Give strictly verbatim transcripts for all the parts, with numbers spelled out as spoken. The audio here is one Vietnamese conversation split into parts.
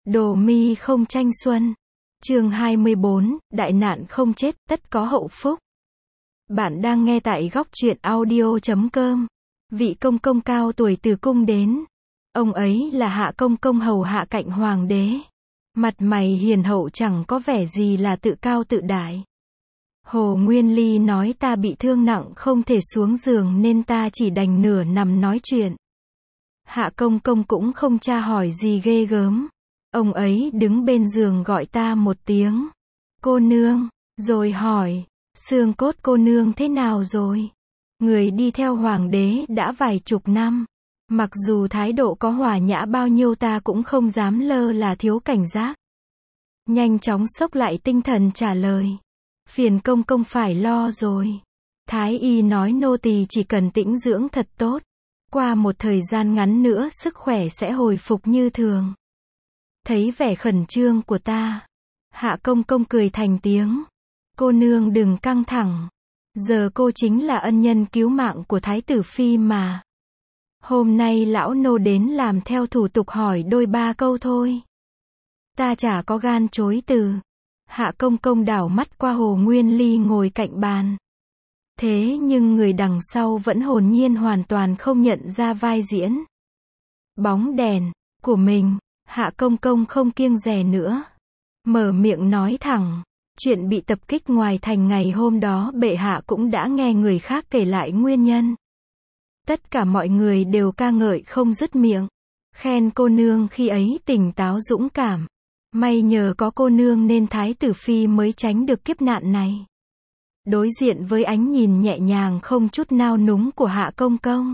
Đồ mi không tranh xuân. Chương hai mươi bốn, đại nạn không chết, tất có hậu phúc. Bạn đang nghe tại góc truyện audio chấm com. Vị công công cao tuổi từ cung đến. Ông ấy là Hạ Công Công hầu hạ cạnh hoàng đế. Mặt mày hiền hậu chẳng có vẻ gì là tự cao tự đại. Hồ Nguyên Ly nói ta bị thương nặng không thể xuống giường nên ta chỉ đành nửa nằm nói chuyện. Hạ Công Công cũng không tra hỏi gì ghê gớm. Ông ấy đứng bên giường gọi ta một tiếng. Cô nương, rồi hỏi, xương cốt cô nương thế nào rồi? Người đi theo hoàng đế đã vài chục năm. Mặc dù thái độ có hòa nhã bao nhiêu ta cũng không dám lơ là thiếu cảnh giác. Nhanh chóng xốc lại tinh thần trả lời. Phiền công công phải lo rồi. Thái y nói nô tỳ chỉ cần tĩnh dưỡng thật tốt. Qua một thời gian ngắn nữa sức khỏe sẽ hồi phục như thường. Thấy vẻ khẩn trương của ta. Hạ Công Công cười thành tiếng. Cô nương đừng căng thẳng. Giờ cô chính là ân nhân cứu mạng của Thái tử Phi mà. Hôm nay lão nô đến làm theo thủ tục hỏi đôi ba câu thôi. Ta chả có gan chối từ. Hạ Công Công đảo mắt qua Hồ Nguyên Ly ngồi cạnh bàn. Thế nhưng người đằng sau vẫn hồn nhiên hoàn toàn không nhận ra vai diễn. Bóng đèn của mình. Hạ Công Công không kiêng dè nữa. Mở miệng nói thẳng. Chuyện bị tập kích ngoài thành ngày hôm đó bệ hạ cũng đã nghe người khác kể lại nguyên nhân. Tất cả mọi người đều ca ngợi không dứt miệng. Khen cô nương khi ấy tỉnh táo dũng cảm. May nhờ có cô nương nên Thái tử Phi mới tránh được kiếp nạn này. Đối diện với ánh nhìn nhẹ nhàng không chút nao núng của Hạ Công Công.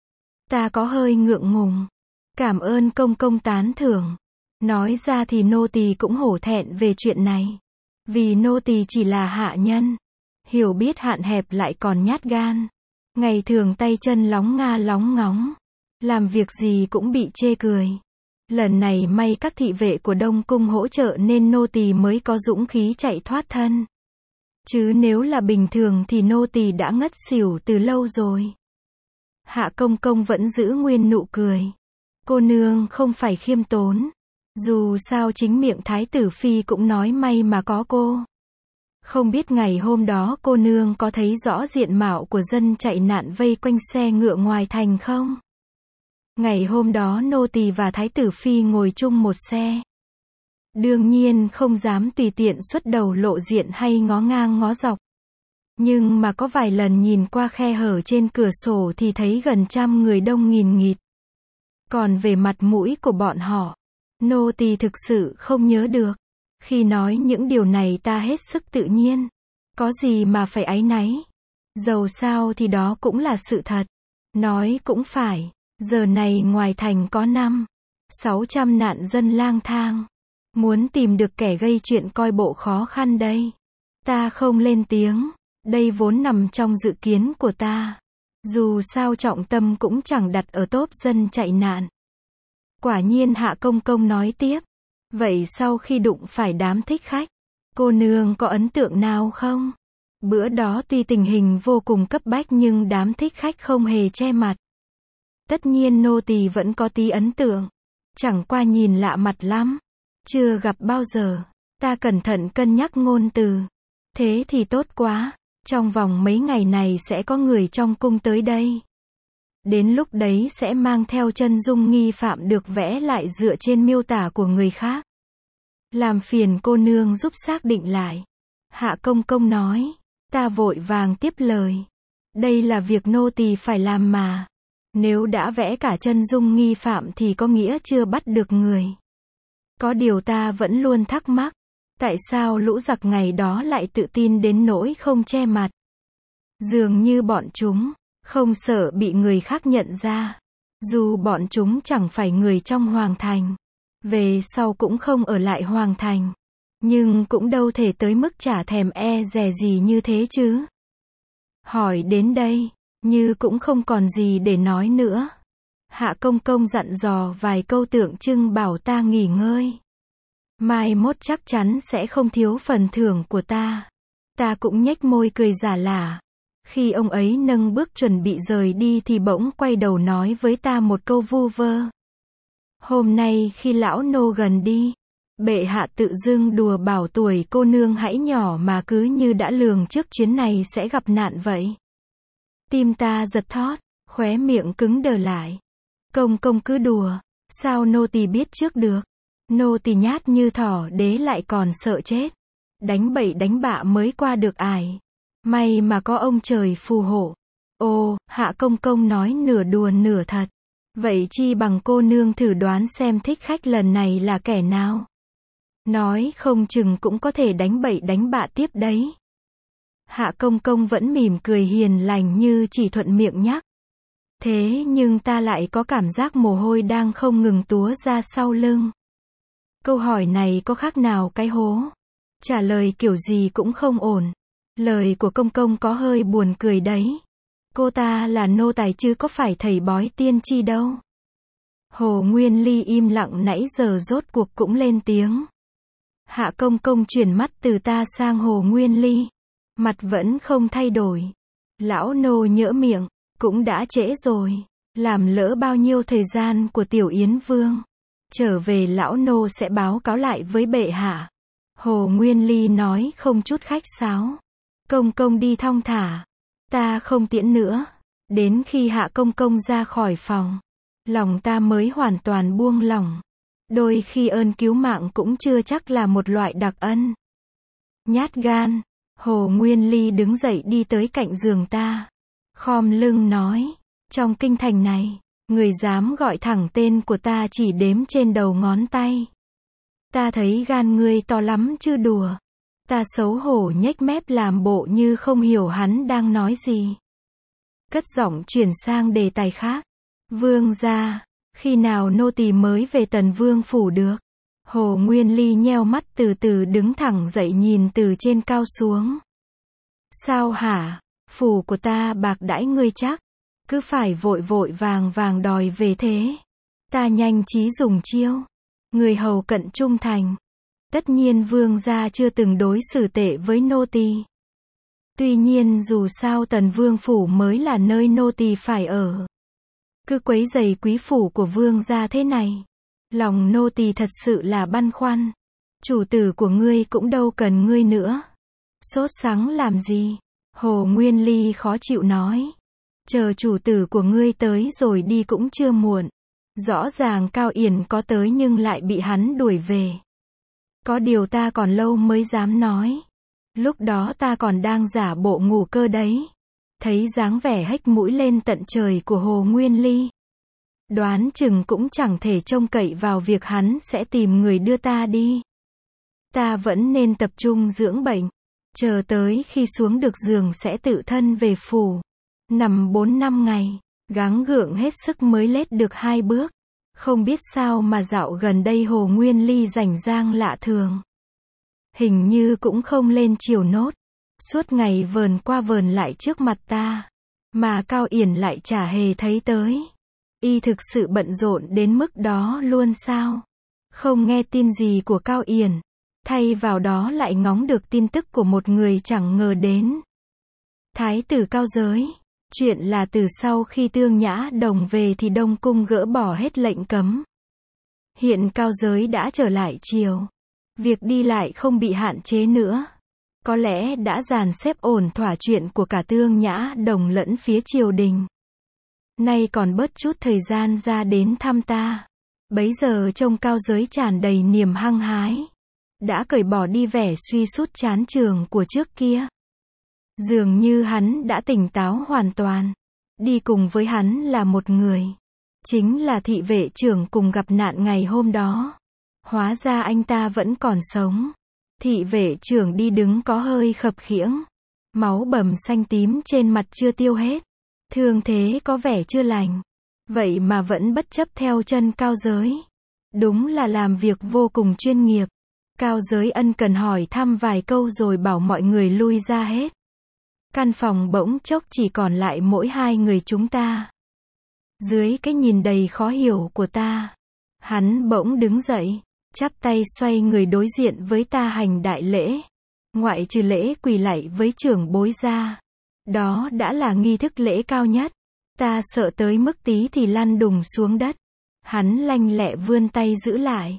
Ta có hơi ngượng ngùng. Cảm ơn công công tán thưởng. Nói ra thì nô tỳ cũng hổ thẹn về chuyện này. Vì nô tỳ chỉ là hạ nhân. Hiểu biết hạn hẹp lại còn nhát gan. Ngày thường tay chân lóng nga lóng ngóng. Làm việc gì cũng bị chê cười. Lần này may các thị vệ của Đông Cung hỗ trợ nên nô tỳ mới có dũng khí chạy thoát thân. Chứ nếu là bình thường thì nô tỳ đã ngất xỉu từ lâu rồi. Hạ Công Công vẫn giữ nguyên nụ cười. Cô nương không phải khiêm tốn. Dù sao chính miệng Thái tử Phi cũng nói may mà có cô. Không biết ngày hôm đó cô nương có thấy rõ diện mạo của dân chạy nạn vây quanh xe ngựa ngoài thành không? Ngày hôm đó nô tỳ và Thái tử Phi ngồi chung một xe. Đương nhiên không dám tùy tiện xuất đầu lộ diện hay ngó ngang ngó dọc. Nhưng mà có vài lần nhìn qua khe hở trên cửa sổ thì thấy gần trăm người đông nghìn nghịt. Còn về mặt mũi của bọn họ, nô tỳ thực sự không nhớ được. Khi nói những điều này ta hết sức tự nhiên. Có gì mà phải áy náy. Dầu sao thì đó cũng là sự thật. Nói cũng phải. Giờ này ngoài thành có năm, sáu trăm nạn dân lang thang. Muốn tìm được kẻ gây chuyện coi bộ khó khăn đây. Ta không lên tiếng. Đây vốn nằm trong dự kiến của ta. Dù sao trọng tâm cũng chẳng đặt ở tốp dân chạy nạn. Quả nhiên Hạ Công Công nói tiếp. Vậy sau khi đụng phải đám thích khách, cô nương có ấn tượng nào không? Bữa đó tuy tình hình vô cùng cấp bách nhưng đám thích khách không hề che mặt. Tất nhiên nô tỳ vẫn có tí ấn tượng. Chẳng qua nhìn lạ mặt lắm. Chưa gặp bao giờ. Ta cẩn thận cân nhắc ngôn từ. Thế thì tốt quá. Trong vòng mấy ngày này sẽ có người trong cung tới đây. Đến lúc đấy sẽ mang theo chân dung nghi phạm được vẽ lại dựa trên miêu tả của người khác. Làm phiền cô nương giúp xác định lại. Hạ Công Công nói. Ta vội vàng tiếp lời. Đây là việc nô tỳ phải làm mà. Nếu đã vẽ cả chân dung nghi phạm thì có nghĩa chưa bắt được người. Có điều ta vẫn luôn thắc mắc. Tại sao lũ giặc ngày đó lại tự tin đến nỗi không che mặt? Dường như bọn chúng không sợ bị người khác nhận ra. Dù bọn chúng chẳng phải người trong hoàng thành. Về sau cũng không ở lại hoàng thành. Nhưng cũng đâu thể tới mức chả thèm e dè gì như thế chứ. Hỏi đến đây, như cũng không còn gì để nói nữa. Hạ Công Công dặn dò vài câu tượng trưng bảo ta nghỉ ngơi. Mai mốt chắc chắn sẽ không thiếu phần thưởng của ta. Ta cũng nhếch môi cười giả lả. Khi ông ấy nâng bước chuẩn bị rời đi thì bỗng quay đầu nói với ta một câu vu vơ. Hôm nay khi lão nô gần đi, Bệ hạ tự dưng đùa bảo tuổi cô nương hãy nhỏ mà cứ như đã lường trước chuyến này sẽ gặp nạn vậy. Tim ta giật thót, khóe miệng cứng đờ lại. Công công cứ đùa, sao nô tỳ biết trước được. Nô tỳ nhát như thỏ đế lại còn sợ chết. Đánh bậy đánh bạ mới qua được ải. May mà có ông trời phù hộ. Ô, Hạ công công nói nửa đùa nửa thật. Vậy chi bằng cô nương thử đoán xem thích khách lần này là kẻ nào. Nói không chừng cũng có thể đánh bậy đánh bạ tiếp đấy. Hạ công công vẫn mỉm cười hiền lành như chỉ thuận miệng nhắc. Thế nhưng ta lại có cảm giác mồ hôi đang không ngừng túa ra sau lưng. Câu hỏi này có khác nào cái hố. Trả lời kiểu gì cũng không ổn. Lời của công công có hơi buồn cười đấy. Cô ta là nô tài chứ có phải thầy bói tiên tri đâu. Hồ Nguyên Ly im lặng nãy giờ rốt cuộc cũng lên tiếng. Hạ công công chuyển mắt từ ta sang Hồ Nguyên Ly. Mặt vẫn không thay đổi. Lão nô nhỡ miệng, cũng đã trễ rồi. Làm lỡ bao nhiêu thời gian của tiểu Yến Vương. Trở về lão nô sẽ báo cáo lại với bệ hạ. Hồ Nguyên Ly nói không chút khách sáo. Công công đi thong thả. Ta không tiễn nữa. Đến khi Hạ công công ra khỏi phòng, lòng ta mới hoàn toàn buông lỏng. Đôi khi ơn cứu mạng cũng chưa chắc là một loại đặc ân. Nhát gan. Hồ Nguyên Ly đứng dậy đi tới cạnh giường ta. Khom lưng nói. Trong kinh thành này, người dám gọi thẳng tên của ta chỉ đếm trên đầu ngón tay. Ta thấy gan ngươi to lắm chứ đùa. Ta xấu hổ nhếch mép làm bộ như không hiểu hắn đang nói gì. Cất giọng chuyển sang đề tài khác. Vương gia, khi nào nô tỳ mới về Tần Vương phủ được? Hồ Nguyên Ly nheo mắt từ từ đứng thẳng dậy nhìn từ trên cao xuống. Sao hả? Phủ của ta bạc đãi ngươi chắc. Cứ phải vội vội vàng vàng đòi về thế. Ta nhanh trí dùng chiêu. Người hầu cận trung thành. Tất nhiên vương gia chưa từng đối xử tệ với nô tỳ. Tuy nhiên dù sao Tần Vương phủ mới là nơi nô tỳ phải ở. Cứ quấy rầy quý phủ của vương gia thế này. Lòng nô tỳ thật sự là băn khoăn. Chủ tử của ngươi cũng đâu cần ngươi nữa. Sốt sắng làm gì? Hồ Nguyên Ly khó chịu nói. Chờ chủ tử của ngươi tới rồi đi cũng chưa muộn. Rõ ràng Cao Yển có tới nhưng lại bị hắn đuổi về. Có điều ta còn lâu mới dám nói. Lúc đó ta còn đang giả bộ ngủ cơ đấy. Thấy dáng vẻ hếch mũi lên tận trời của Hồ Nguyên Ly. Đoán chừng cũng chẳng thể trông cậy vào việc hắn sẽ tìm người đưa ta đi. Ta vẫn nên tập trung dưỡng bệnh. Chờ tới khi xuống được giường sẽ tự thân về phủ. Nằm bốn năm ngày. Gắng gượng hết sức mới lết được hai bước. Không biết sao mà dạo gần đây Hồ Nguyên Ly rảnh rang lạ thường. Hình như cũng không lên chiều nốt. Suốt ngày vờn qua vờn lại trước mặt ta. Mà Cao Yển lại chả hề thấy tới. Y thực sự bận rộn đến mức đó luôn sao? Không nghe tin gì của Cao Yển. Thay vào đó lại ngóng được tin tức của một người chẳng ngờ đến. Thái tử Cao Giới. Chuyện là từ sau khi Tương Nhã Đồng về thì Đông Cung gỡ bỏ hết lệnh cấm. Hiện Cao Giới đã trở lại triều. Việc đi lại không bị hạn chế nữa. Có lẽ đã dàn xếp ổn thỏa chuyện của cả Tương Nhã Đồng lẫn phía triều đình. Nay còn bớt chút thời gian ra đến thăm ta. Bấy giờ trông Cao Giới tràn đầy niềm hăng hái. Đã cởi bỏ đi vẻ suy sút chán chường của trước kia. Dường như hắn đã tỉnh táo hoàn toàn. Đi cùng với hắn là một người. Chính là thị vệ trưởng cùng gặp nạn ngày hôm đó. Hóa ra anh ta vẫn còn sống. Thị vệ trưởng đi đứng có hơi khập khiễng. Máu bầm xanh tím trên mặt chưa tiêu hết. Thương thế có vẻ chưa lành. Vậy mà vẫn bất chấp theo chân Cao Giới. Đúng là làm việc vô cùng chuyên nghiệp. Cao Giới ân cần hỏi thăm vài câu rồi bảo mọi người lui ra hết. Căn phòng bỗng chốc chỉ còn lại mỗi hai người chúng ta. Dưới cái nhìn đầy khó hiểu của ta, hắn bỗng đứng dậy, chắp tay xoay người đối diện với ta hành đại lễ. Ngoại trừ lễ quỳ lạy với trưởng bối ra. Đó đã là nghi thức lễ cao nhất. Ta sợ tới mức tí thì lăn đùng xuống đất. Hắn lanh lẹ vươn tay giữ lại.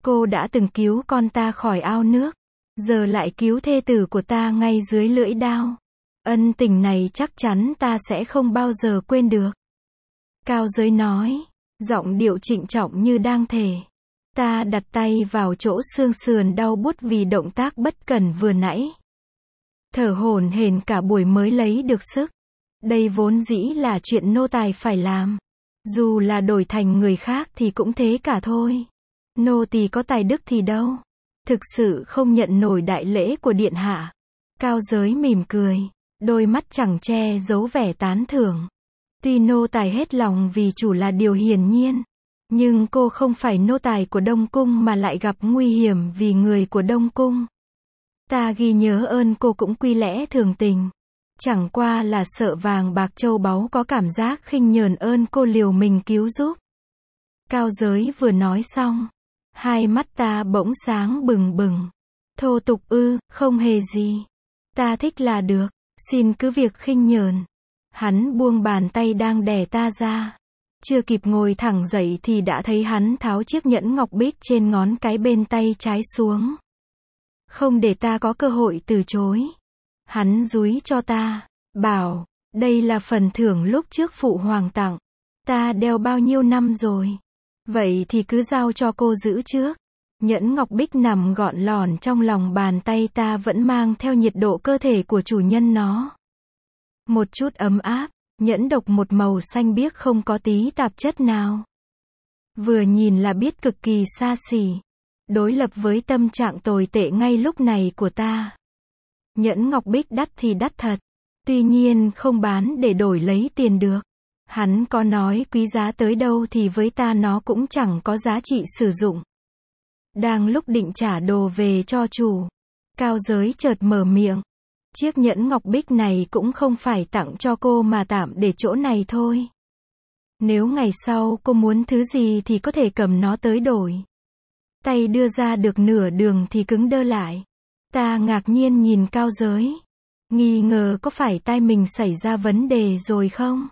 Cô đã từng cứu con ta khỏi ao nước, giờ lại cứu thê tử của ta ngay dưới lưỡi đao. Ân tình này chắc chắn ta sẽ không bao giờ quên được. Cao Giới nói, giọng điệu trịnh trọng như đang thề. Ta đặt tay vào chỗ xương sườn đau buốt vì động tác bất cẩn vừa nãy. Thở hổn hển cả buổi mới lấy được sức. Đây vốn dĩ là chuyện nô tài phải làm. Dù là đổi thành người khác thì cũng thế cả thôi. Nô tỳ có tài đức thì đâu. Thực sự không nhận nổi đại lễ của điện hạ. Cao Giới mỉm cười, đôi mắt chẳng che giấu vẻ tán thưởng. Tuy nô tài hết lòng vì chủ là điều hiển nhiên, nhưng cô không phải nô tài của Đông Cung mà lại gặp nguy hiểm vì người của Đông Cung. Ta ghi nhớ ơn cô cũng quy lẽ thường tình. Chẳng qua là sợ vàng bạc châu báu có cảm giác khinh nhờn ơn cô liều mình cứu giúp. Cao Giới vừa nói xong, hai mắt ta bỗng sáng bừng bừng. Thô tục ư, không hề gì. Ta thích là được, xin cứ việc khinh nhờn. Hắn buông bàn tay đang đè ta ra. Chưa kịp ngồi thẳng dậy thì đã thấy hắn tháo chiếc nhẫn ngọc bích trên ngón cái bên tay trái xuống. Không để ta có cơ hội từ chối. Hắn dúi cho ta, bảo, đây là phần thưởng lúc trước phụ hoàng tặng. Ta đeo bao nhiêu năm rồi. Vậy thì cứ giao cho cô giữ trước. Nhẫn ngọc bích nằm gọn lỏn trong lòng bàn tay ta vẫn mang theo nhiệt độ cơ thể của chủ nhân nó. Một chút ấm áp, nhẫn độc một màu xanh biếc không có tí tạp chất nào. Vừa nhìn là biết cực kỳ xa xỉ. Đối lập với tâm trạng tồi tệ ngay lúc này của ta. Nhẫn ngọc bích đắt thì đắt thật. Tuy nhiên không bán để đổi lấy tiền được. Hắn có nói quý giá tới đâu thì với ta nó cũng chẳng có giá trị sử dụng. Đang lúc định trả đồ về cho chủ, Cao Giới chợt mở miệng. Chiếc nhẫn ngọc bích này cũng không phải tặng cho cô mà tạm để chỗ này thôi. Nếu ngày sau cô muốn thứ gì thì có thể cầm nó tới đổi. Tay đưa ra được nửa đường thì cứng đơ lại. Ta ngạc nhiên nhìn Cao Giới. Nghi ngờ có phải tai mình xảy ra vấn đề rồi không?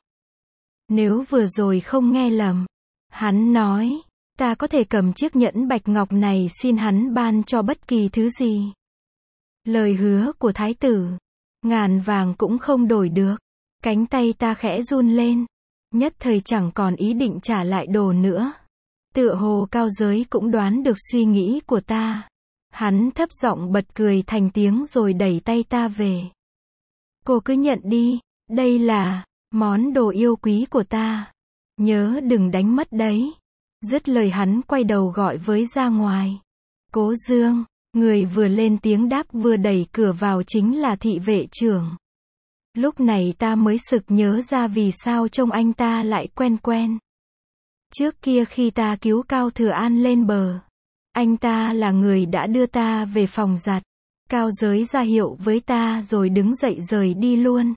Nếu vừa rồi không nghe lầm. Hắn nói, ta có thể cầm chiếc nhẫn bạch ngọc này xin hắn ban cho bất kỳ thứ gì. Lời hứa của thái tử, ngàn vàng cũng không đổi được. Cánh tay ta khẽ run lên. Nhất thời chẳng còn ý định trả lại đồ nữa. Tựa hồ Cao Giới cũng đoán được suy nghĩ của ta. Hắn thấp giọng bật cười thành tiếng rồi đẩy tay ta về. Cô cứ nhận đi, đây là món đồ yêu quý của ta. Nhớ đừng đánh mất đấy. Dứt lời hắn quay đầu gọi với ra ngoài. Cố Dương, người vừa lên tiếng đáp vừa đẩy cửa vào chính là thị vệ trưởng. Lúc này ta mới sực nhớ ra vì sao trông anh ta lại quen quen. Trước kia khi ta cứu Cao Thừa An lên bờ, anh ta là người đã đưa ta về phòng giặt. Cao Giới ra hiệu với ta rồi đứng dậy rời đi luôn.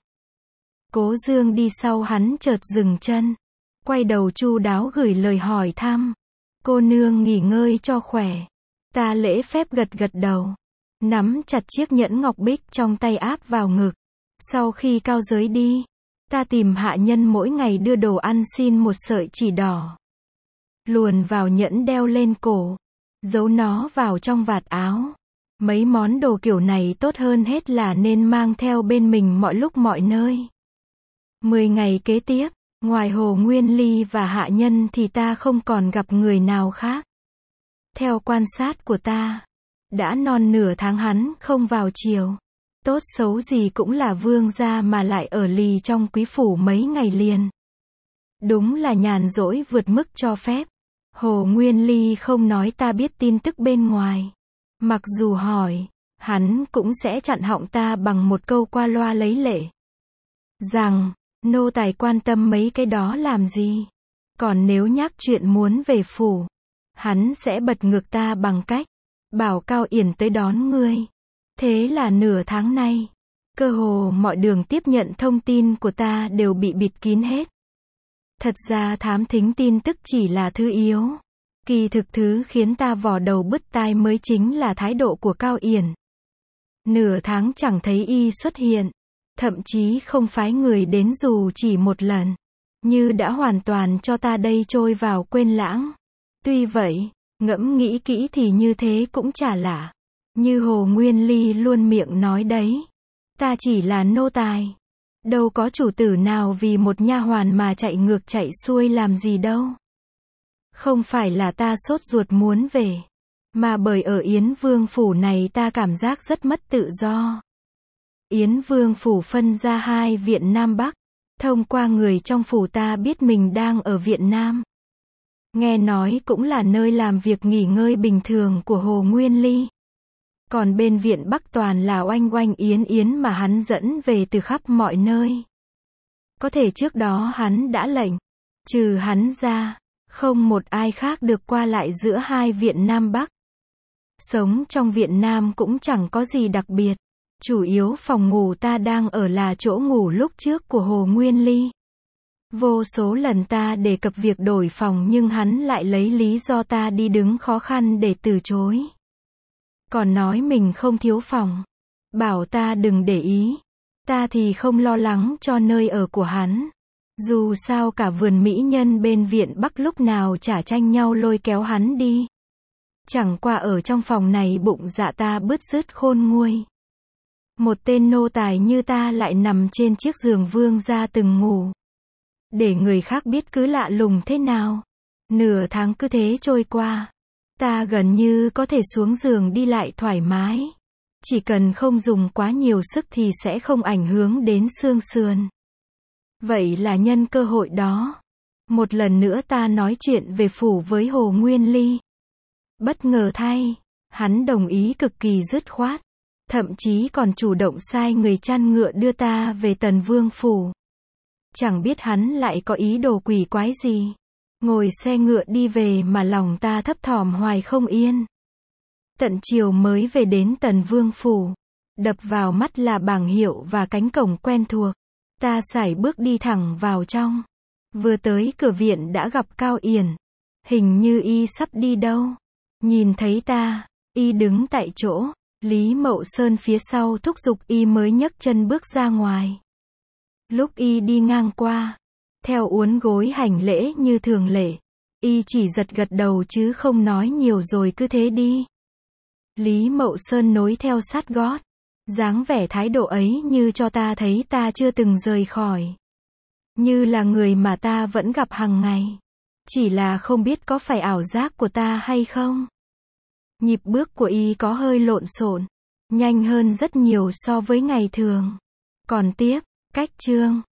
Cố Dương đi sau hắn chợt dừng chân, quay đầu chu đáo gửi lời hỏi thăm. Cô nương nghỉ ngơi cho khỏe. Ta lễ phép gật gật đầu, nắm chặt chiếc nhẫn ngọc bích trong tay áp vào ngực. Sau khi Cao Giới đi, ta tìm hạ nhân mỗi ngày đưa đồ ăn xin một sợi chỉ đỏ. Luồn vào nhẫn đeo lên cổ, giấu nó vào trong vạt áo. Mấy món đồ kiểu này tốt hơn hết là nên mang theo bên mình mọi lúc mọi nơi. Mười ngày kế tiếp, ngoài Hồ Nguyên Ly và hạ nhân thì ta không còn gặp người nào khác. Theo quan sát của ta, đã non nửa tháng hắn không vào triều. Tốt xấu gì cũng là vương gia mà lại ở lì trong quý phủ mấy ngày liền. Đúng là nhàn rỗi vượt mức cho phép. Hồ Nguyên Ly không nói ta biết tin tức bên ngoài. Mặc dù hỏi, hắn cũng sẽ chặn họng ta bằng một câu qua loa lấy lệ. Rằng, nô tài quan tâm mấy cái đó làm gì. Còn nếu nhắc chuyện muốn về phủ, hắn sẽ bật ngược ta bằng cách, bảo Cao Yển tới đón ngươi. Thế là nửa tháng nay, cơ hồ mọi đường tiếp nhận thông tin của ta đều bị bịt kín hết. Thật ra thám thính tin tức chỉ là thứ yếu. Kỳ thực thứ khiến ta vò đầu bứt tai mới chính là thái độ của Cao Yển. Nửa tháng chẳng thấy y xuất hiện, thậm chí không phái người đến dù chỉ một lần, như đã hoàn toàn cho ta đây trôi vào quên lãng. Tuy vậy, Ngẫm nghĩ kỹ thì như thế cũng chả lạ. Như Hồ Nguyên Ly luôn miệng nói đấy. Ta chỉ là nô tài. Đâu có chủ tử nào vì một nha hoàn mà chạy ngược chạy xuôi làm gì đâu. Không phải là ta sốt ruột muốn về. Mà bởi ở Yến Vương Phủ này ta cảm giác rất mất tự do. Yến Vương Phủ phân ra hai viện Nam Bắc. Thông qua người trong phủ ta biết mình đang ở viện Nam. Nghe nói cũng là nơi làm việc nghỉ ngơi bình thường của Hồ Nguyên Ly. Còn bên viện Bắc toàn là oanh oanh yến yến mà hắn dẫn về từ khắp mọi nơi. Có thể trước đó hắn đã lệnh, trừ hắn ra, không một ai khác được qua lại giữa hai viện Nam Bắc. Sống trong viện Nam cũng chẳng có gì đặc biệt. Chủ yếu phòng ngủ ta đang ở là chỗ ngủ lúc trước của Hồ Nguyên Ly. Vô số lần ta đề cập việc đổi phòng nhưng hắn lại lấy lý do ta đi đứng khó khăn để từ chối. Còn nói mình không thiếu phòng. Bảo ta đừng để ý. Ta thì không lo lắng cho nơi ở của hắn. Dù sao cả vườn mỹ nhân bên viện Bắc lúc nào chả tranh nhau lôi kéo hắn đi. Chẳng qua ở trong phòng này bụng dạ ta bứt rứt khôn nguôi. Một tên nô tài như ta lại nằm trên chiếc giường vương gia từng ngủ. Để người khác biết cứ lạ lùng thế nào. Nửa tháng cứ thế trôi qua. Ta gần như có thể xuống giường đi lại thoải mái. Chỉ cần không dùng quá nhiều sức thì sẽ không ảnh hưởng đến xương sườn. Vậy là nhân cơ hội đó. Một lần nữa ta nói chuyện về phủ với Hồ Nguyên Ly. Bất ngờ thay, hắn đồng ý cực kỳ dứt khoát. Thậm chí còn chủ động sai người chăn ngựa đưa ta về Tần Vương Phủ. Chẳng biết hắn lại có ý đồ quỷ quái gì. Ngồi xe ngựa đi về mà lòng ta thấp thỏm hoài không yên. Tận chiều mới về đến Tần Vương Phủ. Đập vào mắt là bảng hiệu và cánh cổng quen thuộc. Ta sải bước đi thẳng vào trong. Vừa tới cửa viện đã gặp Cao Yển. Hình như y sắp đi đâu. Nhìn thấy ta, y đứng tại chỗ. Lý Mậu Sơn phía sau thúc giục y mới nhấc chân bước ra ngoài. Lúc y đi ngang qua, theo uốn gối hành lễ như thường lệ, y chỉ giật gật đầu chứ không nói nhiều rồi cứ thế đi. Lý Mậu Sơn nối theo sát gót, dáng vẻ thái độ ấy như cho ta thấy ta chưa từng rời khỏi. Như là người mà ta vẫn gặp hàng ngày. Chỉ là không biết có phải ảo giác của ta hay không. Nhịp bước của y có hơi lộn xộn, nhanh hơn rất nhiều so với ngày thường. Còn tiếp, cách chương